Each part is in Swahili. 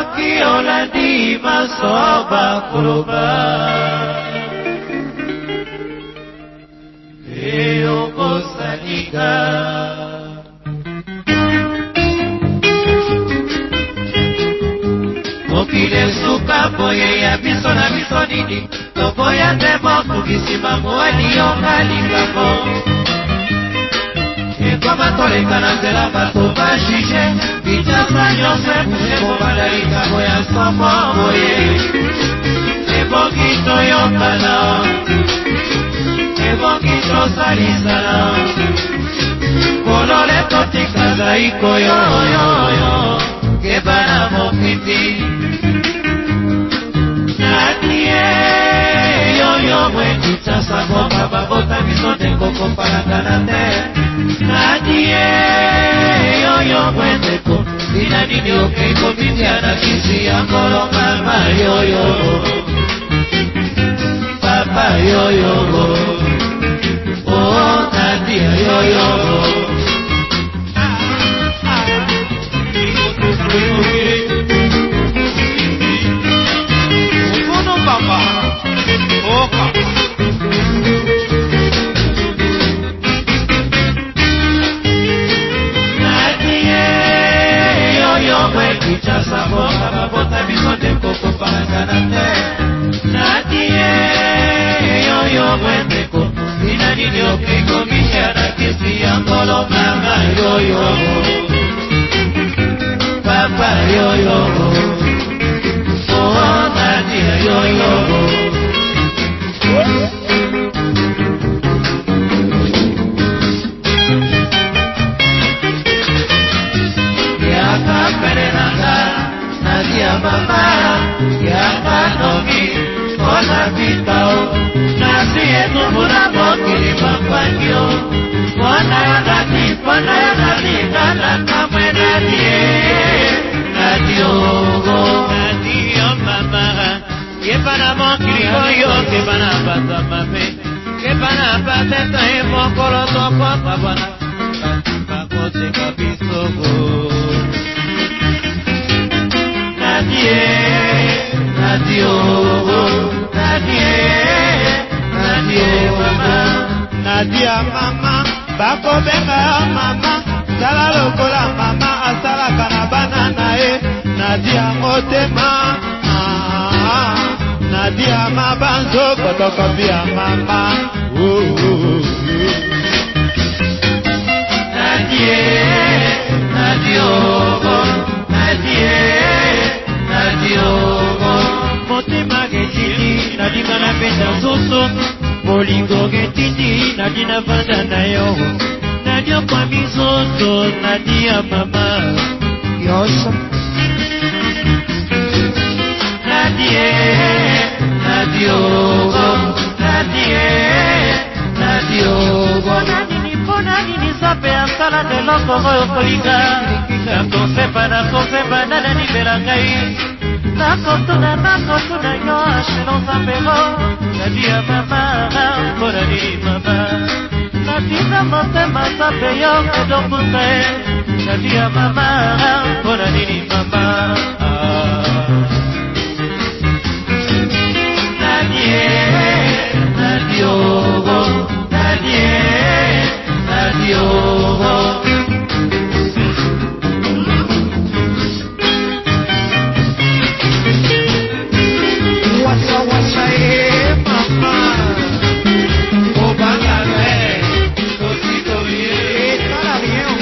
soki olandi masoba koloba okosalika mokile suka boye ya biso na biso nini tokoya te mokukisima moali yonga likambo ekoma toleka na nzela bato bajije bitasa nyonso ebushe kobala likambo ya somo boye ebongi toyokana ebongi tosalisana kolole totikala ikoyoyoyo kebana mokiti natie yoyo mwetitasa boka babota biso tekoko palangana te natie yoyo mweteko ina nini okeko mitiana kisi ya ngolo mama yoyo papa yoyo oh natie yoyo Papa yo-yo, oh Nadia yo-yo. Yaka perenanga, Nadia mama, yaka nomi, ona vitao, nasi etu murabo kiri pampangyo, ona nati, kana kamwe nadie. Nadio mama, kepana mokili koyo, kepana bata mame, kepana bateta e mokolo toko kabana, bakote kabisogo. Nadio mama, Nadia mama, bako benga mama, sala lokola mama, asala kanabana nae, Nadia motema, Nadia mabanzo, kotokopia mama, Nadio, motema getiti, nadinga na pesa soso, bolingo getiti, nadina vanda na yo, Nadia kwa mizoto, Nadia mama, yoso. Nadio, pona nini sape asala de loko goyo kolika, nakosepa nana libera ngai, nakotuna yo ashelo sapelo, Nadia mama, pona nini mama, natina motema sape yo edokunte, Nadia mama, pona nini mama. Nadio. Wasa, mama. Oh, bangale, cosito bien, carabio.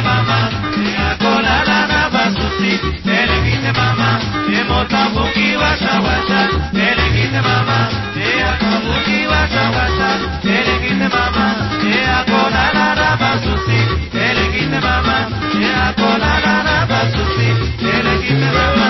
mama, akolala na basusi, elekite mama, motabuki washa washa, elekite mama, akabuki washa washa, elekite mama, akolala na basusi, elekite mama, akolala na basusi, elekite mama.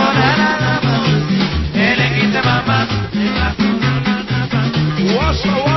Washa